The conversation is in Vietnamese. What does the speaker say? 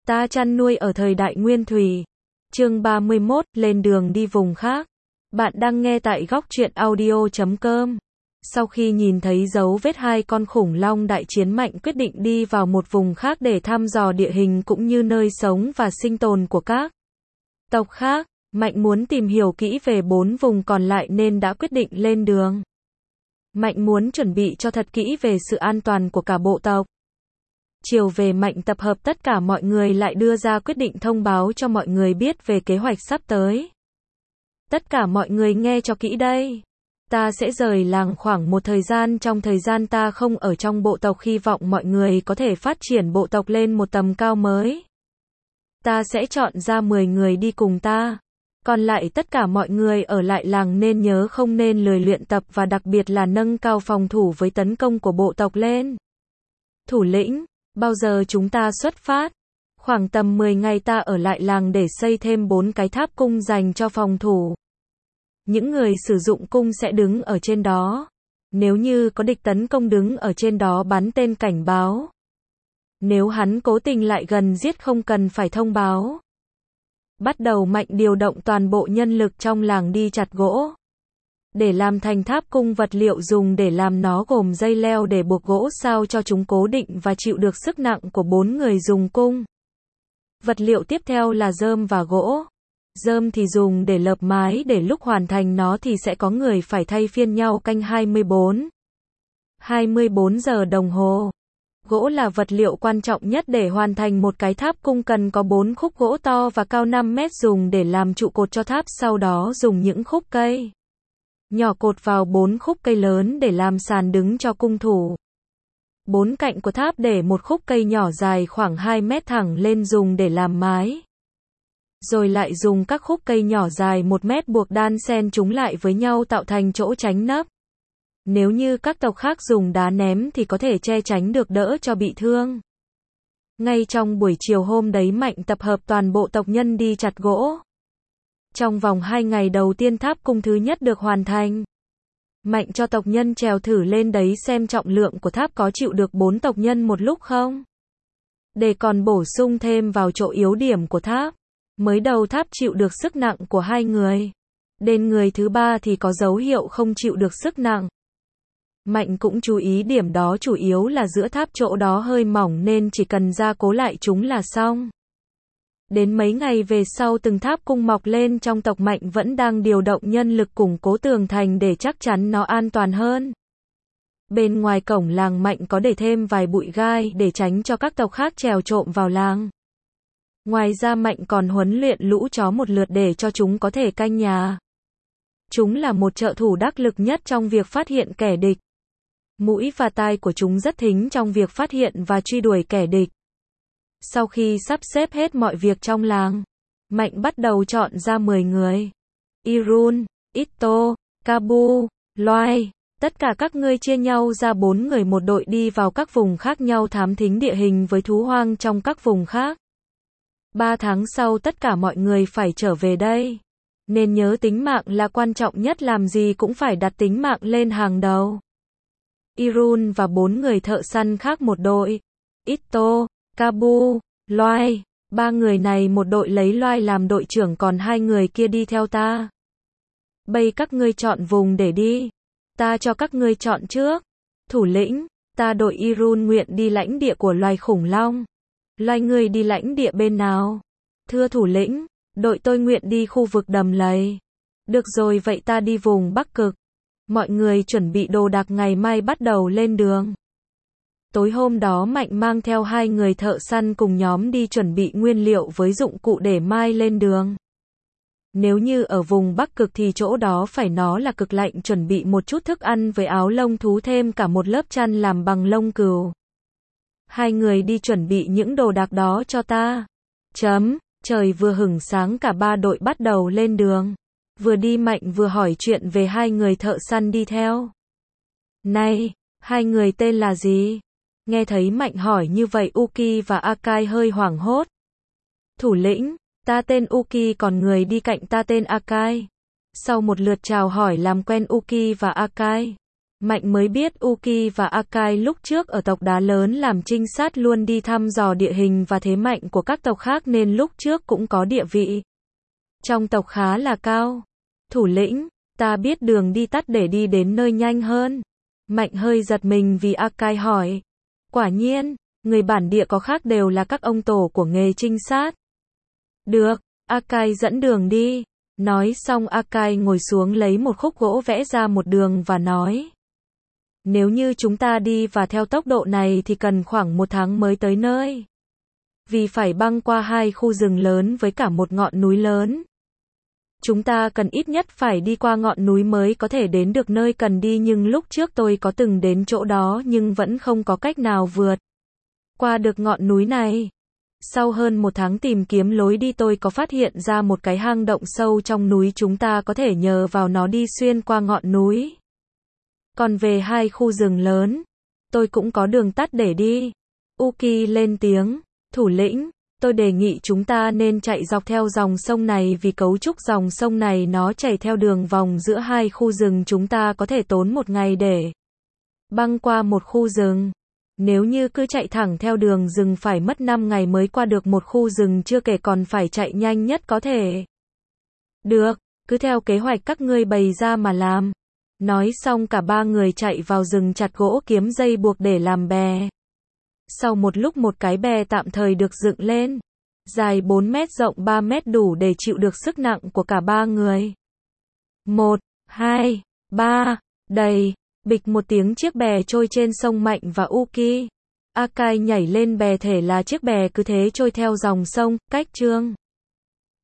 Ta chăn nuôi ở thời đại nguyên thủy. Chương 31, lên đường đi vùng khác. Bạn đang nghe tại góc truyện audio.com. Sau khi nhìn thấy dấu vết hai con khủng long đại chiến, Mạnh quyết định đi vào một vùng khác để thăm dò địa hình cũng như nơi sống và sinh tồn của các tộc khác. Mạnh muốn tìm hiểu kỹ về 4 vùng còn lại nên đã quyết định lên đường. Mạnh muốn chuẩn bị cho thật kỹ về sự an toàn của cả bộ tộc. Chiều về, Mạnh tập hợp tất cả mọi người lại đưa ra quyết định thông báo cho mọi người biết về kế hoạch sắp tới. Tất cả mọi người nghe cho kỹ đây. Ta sẽ rời làng khoảng một thời gian, trong thời gian ta không ở trong bộ tộc, hy vọng mọi người có thể phát triển bộ tộc lên một tầm cao mới. Ta sẽ chọn ra 10 người đi cùng ta. Còn lại tất cả mọi người ở lại làng nên nhớ không nên lười luyện tập và đặc biệt là nâng cao phòng thủ với tấn công của bộ tộc lên. Thủ lĩnh, bao giờ chúng ta xuất phát? Khoảng tầm 10 ngày ta ở lại làng để xây thêm 4 cái tháp cung dành cho phòng thủ. Những người sử dụng cung sẽ đứng ở trên đó. Nếu như có địch tấn công, đứng ở trên đó bắn tên cảnh báo. Nếu hắn cố tình lại gần giết, không cần phải thông báo. Bắt đầu, Mạnh điều động toàn bộ nhân lực trong làng đi chặt gỗ. Để làm thành tháp cung, vật liệu dùng để làm nó gồm dây leo để buộc gỗ sao cho chúng cố định và chịu được sức nặng của 4 người dùng cung. Vật liệu tiếp theo là rơm và gỗ. Rơm thì dùng để lợp mái, để lúc hoàn thành nó thì sẽ có người phải thay phiên nhau canh 24 giờ đồng hồ. Gỗ là vật liệu quan trọng nhất để hoàn thành một cái tháp cung, cần có 4 khúc gỗ to và cao 5 mét dùng để làm trụ cột cho tháp, sau đó dùng những khúc cây nhỏ cột vào 4 khúc cây lớn để làm sàn đứng cho cung thủ. 4 cạnh của tháp để một khúc cây nhỏ dài khoảng 2 mét thẳng lên dùng để làm mái. Rồi lại dùng các khúc cây nhỏ dài 1 mét buộc đan xen chúng lại với nhau tạo thành chỗ tránh nấp. Nếu như các tộc khác dùng đá ném thì có thể che tránh được, đỡ cho bị thương. Ngay trong buổi chiều hôm đấy, Mạnh tập hợp toàn bộ tộc nhân đi chặt gỗ. Trong vòng 2 ngày đầu tiên, tháp cung thứ nhất được hoàn thành. Mạnh cho tộc nhân trèo thử lên đấy xem trọng lượng của tháp có chịu được 4 tộc nhân một lúc không. Để còn bổ sung thêm vào chỗ yếu điểm của tháp. Mới đầu tháp chịu được sức nặng của 2 người. Đến người thứ 3 thì có dấu hiệu không chịu được sức nặng. Mạnh cũng chú ý điểm đó, chủ yếu là giữa tháp chỗ đó hơi mỏng nên chỉ cần gia cố lại chúng là xong. Đến mấy ngày về sau, từng tháp cung mọc lên trong tộc, Mạnh vẫn đang điều động nhân lực củng cố tường thành để chắc chắn nó an toàn hơn. Bên ngoài cổng làng, Mạnh có để thêm vài bụi gai để tránh cho các tộc khác trèo trộm vào làng. Ngoài ra, Mạnh còn huấn luyện lũ chó một lượt để cho chúng có thể canh nhà. Chúng là một trợ thủ đắc lực nhất trong việc phát hiện kẻ địch. Mũi và tai của chúng rất thính trong việc phát hiện và truy đuổi kẻ địch. Sau khi sắp xếp hết mọi việc trong làng, Mạnh bắt đầu chọn ra 10 người. Irun, Itto, Kabu, Loai, tất cả các ngươi chia nhau ra 4 người một đội đi vào các vùng khác nhau thám thính địa hình với thú hoang trong các vùng khác. 3 tháng sau tất cả mọi người phải trở về đây. Nên nhớ tính mạng là quan trọng nhất, làm gì cũng phải đặt tính mạng lên hàng đầu. Irun và 4 người thợ săn khác một đội. Itto, Kabu, Loai, 3 người này một đội, lấy Loai làm đội trưởng, còn 2 người kia đi theo ta. Bây các ngươi chọn vùng để đi. Ta cho các ngươi chọn trước. Thủ lĩnh, ta đội Irun nguyện đi lãnh địa của loài khủng long. Loài ngươi đi lãnh địa bên nào? Thưa thủ lĩnh, đội tôi nguyện đi khu vực đầm lầy. Được rồi, vậy ta đi vùng Bắc Cực. Mọi người chuẩn bị đồ đạc, ngày mai bắt đầu lên đường. Tối hôm đó, Mạnh mang theo 2 người thợ săn cùng nhóm đi chuẩn bị nguyên liệu với dụng cụ để mai lên đường. Nếu như ở vùng Bắc Cực thì chỗ đó phải nó là cực lạnh, chuẩn bị một chút thức ăn với áo lông thú, thêm cả một lớp chăn làm bằng lông cừu. 2 người đi chuẩn bị những đồ đạc đó cho ta. Trời vừa hửng sáng, cả 3 đội bắt đầu lên đường. Vừa đi, Mạnh vừa hỏi chuyện về 2 người thợ săn đi theo. Này, 2 người tên là gì? Nghe thấy Mạnh hỏi như vậy, Uki và Akai hơi hoảng hốt. Thủ lĩnh, ta tên Uki, còn người đi cạnh ta tên Akai. Sau một lượt chào hỏi làm quen Uki và Akai, Mạnh mới biết Uki và Akai lúc trước ở tộc đá lớn làm trinh sát luôn đi thăm dò địa hình và thế mạnh của các tộc khác nên lúc trước cũng có địa vị trong tộc khá là cao. Thủ lĩnh, ta biết đường đi tắt để đi đến nơi nhanh hơn. Mạnh hơi giật mình vì Akai hỏi. Quả nhiên, người bản địa có khác đều là các ông tổ của nghề trinh sát. Được, Akai dẫn đường đi. Nói xong Akai ngồi xuống lấy một khúc gỗ vẽ ra một đường và nói. Nếu như chúng ta đi và theo tốc độ này thì cần khoảng 1 tháng mới tới nơi. Vì phải băng qua 2 khu rừng lớn với cả một ngọn núi lớn. Chúng ta cần ít nhất phải đi qua ngọn núi mới có thể đến được nơi cần đi, nhưng lúc trước tôi có từng đến chỗ đó nhưng vẫn không có cách nào vượt qua được ngọn núi này. Sau hơn 1 tháng tìm kiếm lối đi tôi có phát hiện ra một cái hang động sâu trong núi, chúng ta có thể nhờ vào nó đi xuyên qua ngọn núi. Còn về 2 khu rừng lớn, tôi cũng có đường tắt để đi. Uki lên tiếng, thủ lĩnh, tôi đề nghị chúng ta nên chạy dọc theo dòng sông này vì cấu trúc dòng sông này nó chảy theo đường vòng giữa 2 khu rừng, chúng ta có thể tốn 1 ngày để băng qua một khu rừng. Nếu như cứ chạy thẳng theo đường rừng phải mất 5 ngày mới qua được một khu rừng, chưa kể còn phải chạy nhanh nhất có thể. Được, cứ theo kế hoạch các ngươi bày ra mà làm. Nói xong cả 3 người chạy vào rừng chặt gỗ kiếm dây buộc để làm bè. Sau một lúc một cái bè tạm thời được dựng lên. Dài 4 mét rộng 3 mét đủ để chịu được sức nặng của cả 3 người. 1, 2, 3, đầy. Bịch một tiếng chiếc bè trôi trên sông. Mạnh và Uki, Akai nhảy lên bè, thể là chiếc bè cứ thế trôi theo dòng sông, cách chương